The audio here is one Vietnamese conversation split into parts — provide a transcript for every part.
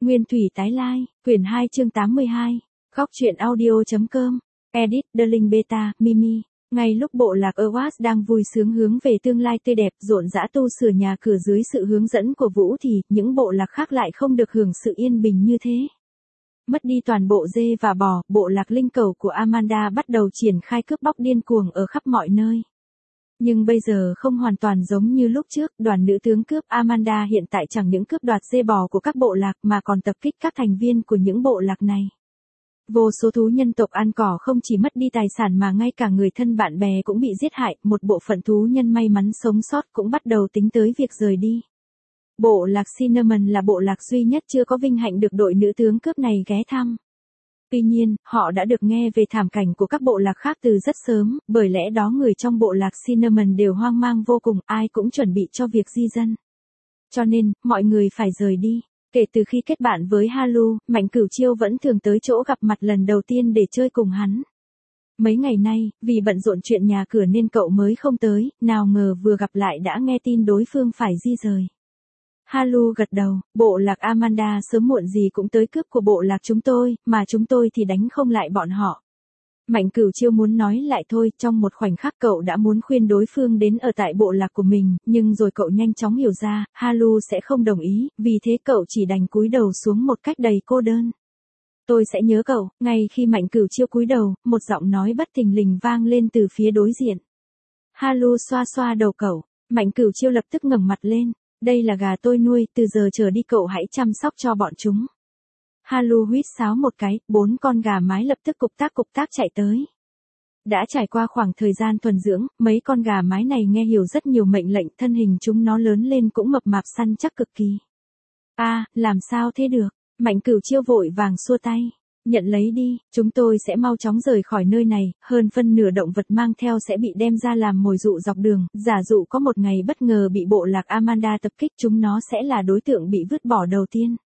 Nguyên thủy tái lai, quyển 2 chương 82, góc truyện audio.com, edit, Darling Beta, Mimi. Ngay lúc bộ lạc Oas đang vui sướng hướng về tương lai tươi đẹp, rộn rã tu sửa nhà cửa dưới sự hướng dẫn của Vũ thì, những bộ lạc khác lại không được hưởng sự yên bình như thế. Mất đi toàn bộ dê và bò, bộ lạc linh cầu của Amanda bắt đầu triển khai cướp bóc điên cuồng ở khắp mọi nơi. Nhưng bây giờ không hoàn toàn giống như lúc trước, đoàn nữ tướng cướp Amanda hiện tại chẳng những cướp đoạt dê bò của các bộ lạc mà còn tập kích các thành viên của những bộ lạc này. Vô số thú nhân tộc ăn cỏ không chỉ mất đi tài sản mà ngay cả người thân bạn bè cũng bị giết hại, một bộ phận thú nhân may mắn sống sót cũng bắt đầu tính tới việc rời đi. Bộ lạc Cinnamon là bộ lạc duy nhất chưa có vinh hạnh được đội nữ tướng cướp này ghé thăm. Tuy nhiên, họ đã được nghe về thảm cảnh của các bộ lạc khác từ rất sớm, bởi lẽ đó người trong bộ lạc Cinnamon đều hoang mang vô cùng, ai cũng chuẩn bị cho việc di dân. Cho nên, mọi người phải rời đi. Kể từ khi kết bạn với Halu, Mạnh Cửu Chiêu vẫn thường tới chỗ gặp mặt lần đầu tiên để chơi cùng hắn. Mấy ngày nay, vì bận rộn chuyện nhà cửa nên cậu mới không tới, nào ngờ vừa gặp lại đã nghe tin đối phương phải di rời. Halu gật đầu, bộ lạc Amanda sớm muộn gì cũng tới cướp của bộ lạc chúng tôi, mà chúng tôi thì đánh không lại bọn họ. Mạnh Cửu Chiêu muốn nói lại thôi, trong một khoảnh khắc cậu đã muốn khuyên đối phương đến ở tại bộ lạc của mình, nhưng rồi cậu nhanh chóng hiểu ra, Halu sẽ không đồng ý, vì thế cậu chỉ đành cúi đầu xuống một cách đầy cô đơn. Tôi sẽ nhớ cậu. Ngay khi Mạnh Cửu Chiêu cúi đầu, một giọng nói bất thình lình vang lên từ phía đối diện. Halu xoa xoa đầu cậu, Mạnh Cửu Chiêu lập tức ngẩng mặt lên. Đây là gà tôi nuôi, từ giờ trở đi cậu hãy chăm sóc cho bọn chúng. Halu huýt sáo một cái, 4 con gà mái lập tức cục tác chạy tới. Đã trải qua khoảng thời gian thuần dưỡng, mấy con gà mái này nghe hiểu rất nhiều mệnh lệnh, thân hình chúng nó lớn lên cũng mập mạp săn chắc cực kỳ. Làm sao thế được? Mạnh Cửu Chiêu vội vàng xua tay. Nhận lấy đi, chúng tôi sẽ mau chóng rời khỏi nơi này, hơn phân nửa động vật mang theo sẽ bị đem ra làm mồi dụ dọc đường, giả dụ có một ngày bất ngờ bị bộ lạc Amanda tập kích chúng nó sẽ là đối tượng bị vứt bỏ đầu tiên.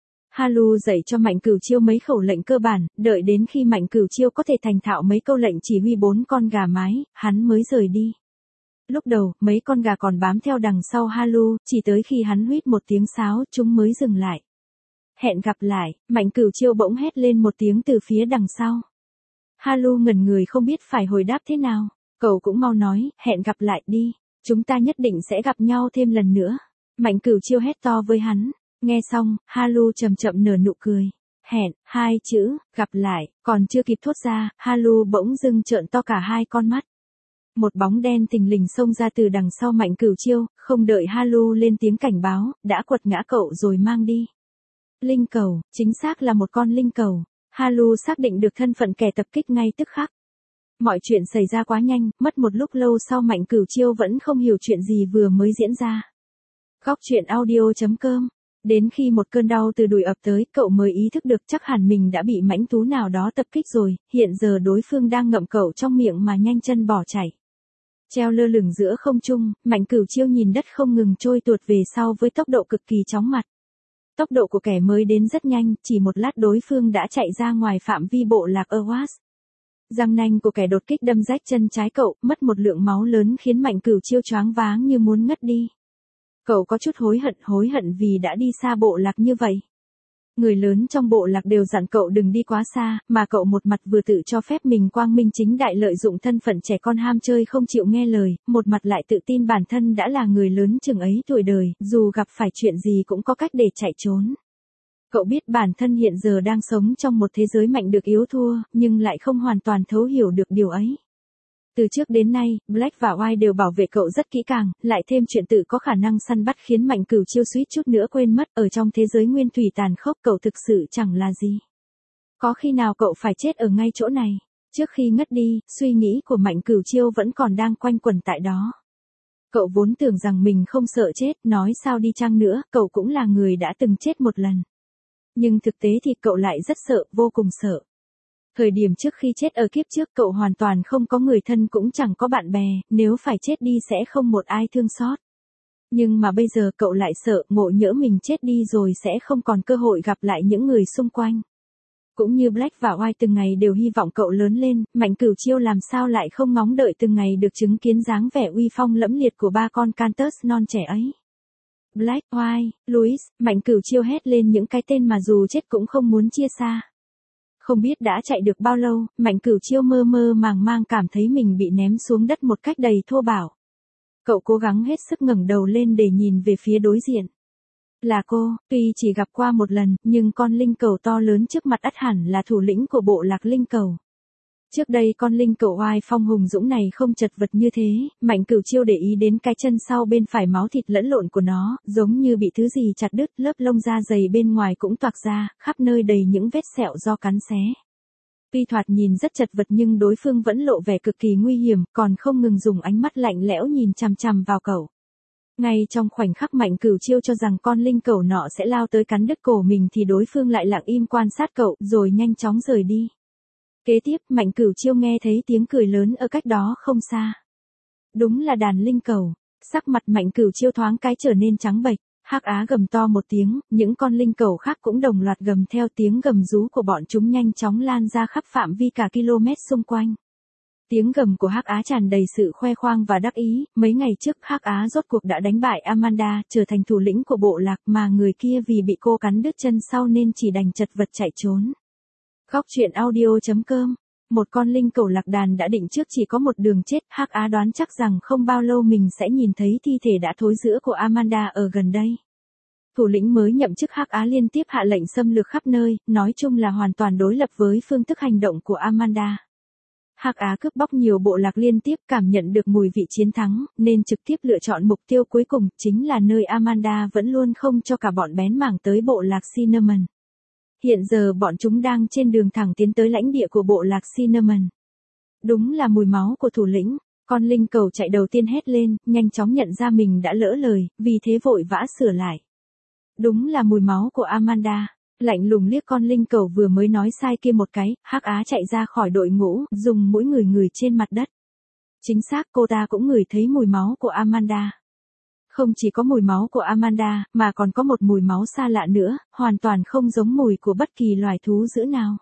Halu dạy cho Mạnh Cửu Chiêu mấy khẩu lệnh cơ bản, đợi đến khi Mạnh Cửu Chiêu có thể thành thạo mấy câu lệnh chỉ huy 4 con gà mái, hắn mới rời đi. Lúc đầu, mấy con gà còn bám theo đằng sau Halu, chỉ tới khi hắn huýt một tiếng sáo, chúng mới dừng lại. Hẹn gặp lại, Mạnh Cửu Chiêu bỗng hét lên một tiếng từ phía đằng sau. Halu ngẩn người không biết phải hồi đáp thế nào, cậu cũng mau nói, hẹn gặp lại đi, chúng ta nhất định sẽ gặp nhau thêm lần nữa. Mạnh Cửu Chiêu hét to với hắn, nghe xong, Halu chậm chậm nở nụ cười. Hẹn, 2 chữ, gặp lại, còn chưa kịp thốt ra, Halu bỗng dưng trợn to cả 2 con mắt. Một bóng đen thình lình xông ra từ đằng sau Mạnh Cửu Chiêu, không đợi Halu lên tiếng cảnh báo, đã quật ngã cậu rồi mang đi. Linh cầu, chính xác là một con linh cầu. Halu xác định được thân phận kẻ tập kích ngay tức khắc. Mọi chuyện xảy ra quá nhanh, mất một lúc lâu sau Mạnh Cửu Chiêu vẫn không hiểu chuyện gì vừa mới diễn ra. Góc truyện audio.com. Đến khi một cơn đau từ đùi ập tới, cậu mới ý thức được chắc hẳn mình đã bị mãnh thú nào đó tập kích rồi, hiện giờ đối phương đang ngậm cậu trong miệng mà nhanh chân bỏ chạy. Treo lơ lửng giữa không trung, Mạnh Cửu Chiêu nhìn đất không ngừng trôi tuột về sau với tốc độ cực kỳ chóng mặt. Tốc độ của kẻ mới đến rất nhanh, chỉ một lát đối phương đã chạy ra ngoài phạm vi bộ lạc Oas. Răng nanh của kẻ đột kích đâm rách chân trái cậu, mất một lượng máu lớn khiến Mạnh Cửu Chiêu choáng váng như muốn ngất đi. Cậu có chút hối hận vì đã đi xa bộ lạc như vậy. Người lớn trong bộ lạc đều dặn cậu đừng đi quá xa, mà cậu một mặt vừa tự cho phép mình quang minh chính đại lợi dụng thân phận trẻ con ham chơi không chịu nghe lời, một mặt lại tự tin bản thân đã là người lớn chừng ấy tuổi đời, dù gặp phải chuyện gì cũng có cách để chạy trốn. Cậu biết bản thân hiện giờ đang sống trong một thế giới mạnh được yếu thua, nhưng lại không hoàn toàn thấu hiểu được điều ấy. Từ trước đến nay, Black và White đều bảo vệ cậu rất kỹ càng, lại thêm chuyện tự có khả năng săn bắt khiến Mạnh Cửu Chiêu suýt chút nữa quên mất, ở trong thế giới nguyên thủy tàn khốc cậu thực sự chẳng là gì. Có khi nào cậu phải chết ở ngay chỗ này? Trước khi ngất đi, suy nghĩ của Mạnh Cửu Chiêu vẫn còn đang quanh quẩn tại đó. Cậu vốn tưởng rằng mình không sợ chết, nói sao đi chăng nữa, cậu cũng là người đã từng chết một lần. Nhưng thực tế thì cậu lại rất sợ, vô cùng sợ. Thời điểm trước khi chết ở kiếp trước cậu hoàn toàn không có người thân cũng chẳng có bạn bè, nếu phải chết đi sẽ không một ai thương xót. Nhưng mà bây giờ cậu lại sợ, ngộ nhỡ mình chết đi rồi sẽ không còn cơ hội gặp lại những người xung quanh. Cũng như Black và White từng ngày đều hy vọng cậu lớn lên, Mạnh Cửu Chiêu làm sao lại không ngóng đợi từng ngày được chứng kiến dáng vẻ uy phong lẫm liệt của 3 con Cantus non trẻ ấy. Black, White, Louis, Mạnh Cửu Chiêu hét lên những cái tên mà dù chết cũng không muốn chia xa. Không biết đã chạy được bao lâu, Mạnh Cửu Chiêu mơ mơ màng màng cảm thấy mình bị ném xuống đất một cách đầy thô bạo. Cậu cố gắng hết sức ngẩng đầu lên để nhìn về phía đối diện. Là cô, tuy chỉ gặp qua một lần, nhưng con linh cẩu to lớn trước mặt ắt hẳn là thủ lĩnh của bộ lạc linh cẩu. Trước đây con linh cẩu oai phong hùng dũng này không chật vật như thế, Mạnh Cửu Chiêu để ý đến cái chân sau bên phải máu thịt lẫn lộn của nó, giống như bị thứ gì chặt đứt, lớp lông da dày bên ngoài cũng toạc ra, khắp nơi đầy những vết sẹo do cắn xé. Tuy thoạt nhìn rất chật vật nhưng đối phương vẫn lộ vẻ cực kỳ nguy hiểm, còn không ngừng dùng ánh mắt lạnh lẽo nhìn chằm chằm vào cậu. Ngay trong khoảnh khắc Mạnh Cửu Chiêu cho rằng con linh cẩu nọ sẽ lao tới cắn đứt cổ mình thì đối phương lại lặng im quan sát cậu, rồi nhanh chóng rời đi. Kế tiếp, Mạnh Cửu Chiêu nghe thấy tiếng cười lớn ở cách đó không xa. Đúng là đàn linh cẩu. Sắc mặt Mạnh Cửu Chiêu thoáng cái trở nên trắng bệch. Hắc Á gầm to một tiếng, những con linh cẩu khác cũng đồng loạt gầm theo, tiếng gầm rú của bọn chúng nhanh chóng lan ra khắp phạm vi cả km xung quanh. Tiếng gầm của Hắc Á tràn đầy sự khoe khoang và đắc ý, mấy ngày trước Hắc Á rốt cuộc đã đánh bại Amanda, trở thành thủ lĩnh của bộ lạc, mà người kia vì bị cô cắn đứt chân sau nên chỉ đành chật vật chạy trốn. Góc truyện audio.com. Một con linh cẩu lạc đàn đã định trước chỉ có một đường chết, Hắc Á đoán chắc rằng không bao lâu mình sẽ nhìn thấy thi thể đã thối rữa của Amanda ở gần đây. Thủ lĩnh mới nhậm chức Hắc Á liên tiếp hạ lệnh xâm lược khắp nơi, nói chung là hoàn toàn đối lập với phương thức hành động của Amanda. Hắc Á cướp bóc nhiều bộ lạc liên tiếp, cảm nhận được mùi vị chiến thắng, nên trực tiếp lựa chọn mục tiêu cuối cùng, chính là nơi Amanda vẫn luôn không cho cả bọn bén mảng tới bộ lạc Cinnamon. Hiện giờ bọn chúng đang trên đường thẳng tiến tới lãnh địa của bộ lạc Cinnamon. Đúng là mùi máu của thủ lĩnh, con linh cẩu chạy đầu tiên hét lên, nhanh chóng nhận ra mình đã lỡ lời, vì thế vội vã sửa lại. Đúng là mùi máu của Amanda. Lạnh lùng liếc con linh cẩu vừa mới nói sai kia một cái, Hắc Á chạy ra khỏi đội ngũ, dùng mũi ngửi trên mặt đất. Chính xác, cô ta cũng ngửi thấy mùi máu của Amanda. Không chỉ có mùi máu của Amanda, mà còn có một mùi máu xa lạ nữa, hoàn toàn không giống mùi của bất kỳ loài thú dữ nào.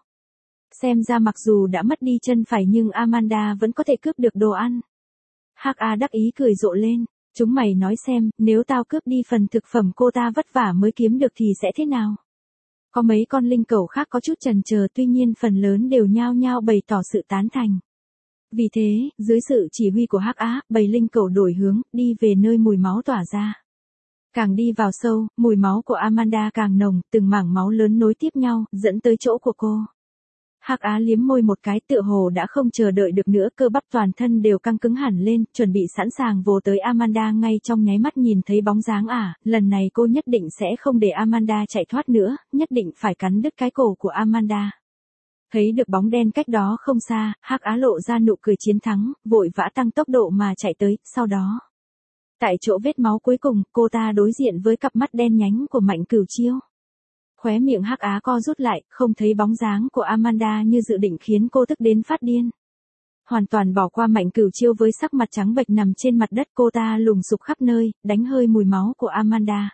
Xem ra mặc dù đã mất đi chân phải nhưng Amanda vẫn có thể cướp được đồ ăn. Hắc Á đắc ý cười rộ lên, chúng mày nói xem, nếu tao cướp đi phần thực phẩm cô ta vất vả mới kiếm được thì sẽ thế nào? Có mấy con linh cẩu khác có chút chần chờ, tuy nhiên phần lớn đều nhao nhao bày tỏ sự tán thành. Vì thế, dưới sự chỉ huy của Hắc Á, bầy linh cẩu đổi hướng, đi về nơi mùi máu tỏa ra. Càng đi vào sâu, mùi máu của Amanda càng nồng, từng mảng máu lớn nối tiếp nhau, dẫn tới chỗ của cô. Hắc Á liếm môi một cái, tựa hồ đã không chờ đợi được nữa, cơ bắp toàn thân đều căng cứng hẳn lên, chuẩn bị sẵn sàng vồ tới Amanda ngay trong nháy mắt nhìn thấy bóng dáng lần này cô nhất định sẽ không để Amanda chạy thoát nữa, nhất định phải cắn đứt cái cổ của Amanda. Thấy được bóng đen cách đó không xa, Hắc Á lộ ra nụ cười chiến thắng, vội vã tăng tốc độ mà chạy tới, sau đó. Tại chỗ vết máu cuối cùng, cô ta đối diện với cặp mắt đen nhánh của Mạnh Cửu Chiêu. Khóe miệng Hắc Á co rút lại, không thấy bóng dáng của Amanda như dự định khiến cô tức đến phát điên. Hoàn toàn bỏ qua Mạnh Cửu Chiêu với sắc mặt trắng bệch nằm trên mặt đất, cô ta lùng sục khắp nơi, đánh hơi mùi máu của Amanda.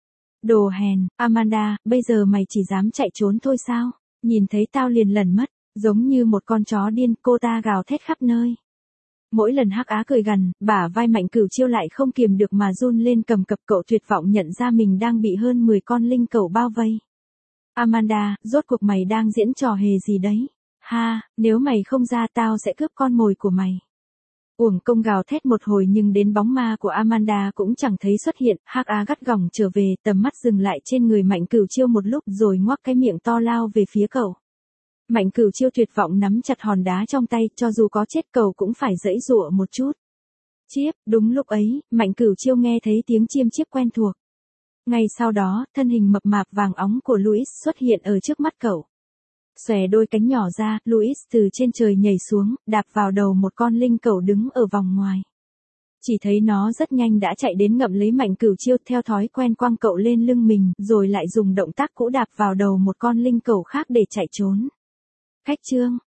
Đồ hèn, Amanda, bây giờ mày chỉ dám chạy trốn thôi sao? Nhìn thấy tao liền lẩn mất, giống như một con chó điên, cô ta gào thét khắp nơi. Mỗi lần Hắc Á cười gằn, bả vai Mạnh Cửu Chiêu lại không kiềm được mà run lên cầm cập, cậu tuyệt vọng nhận ra mình đang bị hơn 10 con linh cẩu bao vây. Amanda, rốt cuộc mày đang diễn trò hề gì đấy? Ha, nếu mày không ra tao sẽ cướp con mồi của mày. Uổng công gào thét một hồi nhưng đến bóng ma của Amanda cũng chẳng thấy xuất hiện, Hắc Á gắt gỏng trở về, tầm mắt dừng lại trên người Mạnh Cửu Chiêu một lúc rồi ngoác cái miệng to lao về phía cậu. Mạnh Cửu Chiêu tuyệt vọng nắm chặt hòn đá trong tay, cho dù có chết cậu cũng phải giãy giụa một chút. Chiếp, đúng lúc ấy, Mạnh Cửu Chiêu nghe thấy tiếng chiêm chiếp quen thuộc. Ngay sau đó, thân hình mập mạp vàng óng của Louis xuất hiện ở trước mắt cậu. Xòe đôi cánh nhỏ ra, Louis từ trên trời nhảy xuống, đạp vào đầu một con linh cẩu đứng ở vòng ngoài. Chỉ thấy nó rất nhanh đã chạy đến ngậm lấy Mạnh Cửu Chiêu, theo thói quen quăng cậu lên lưng mình, rồi lại dùng động tác cũ đạp vào đầu một con linh cẩu khác để chạy trốn. Khách chương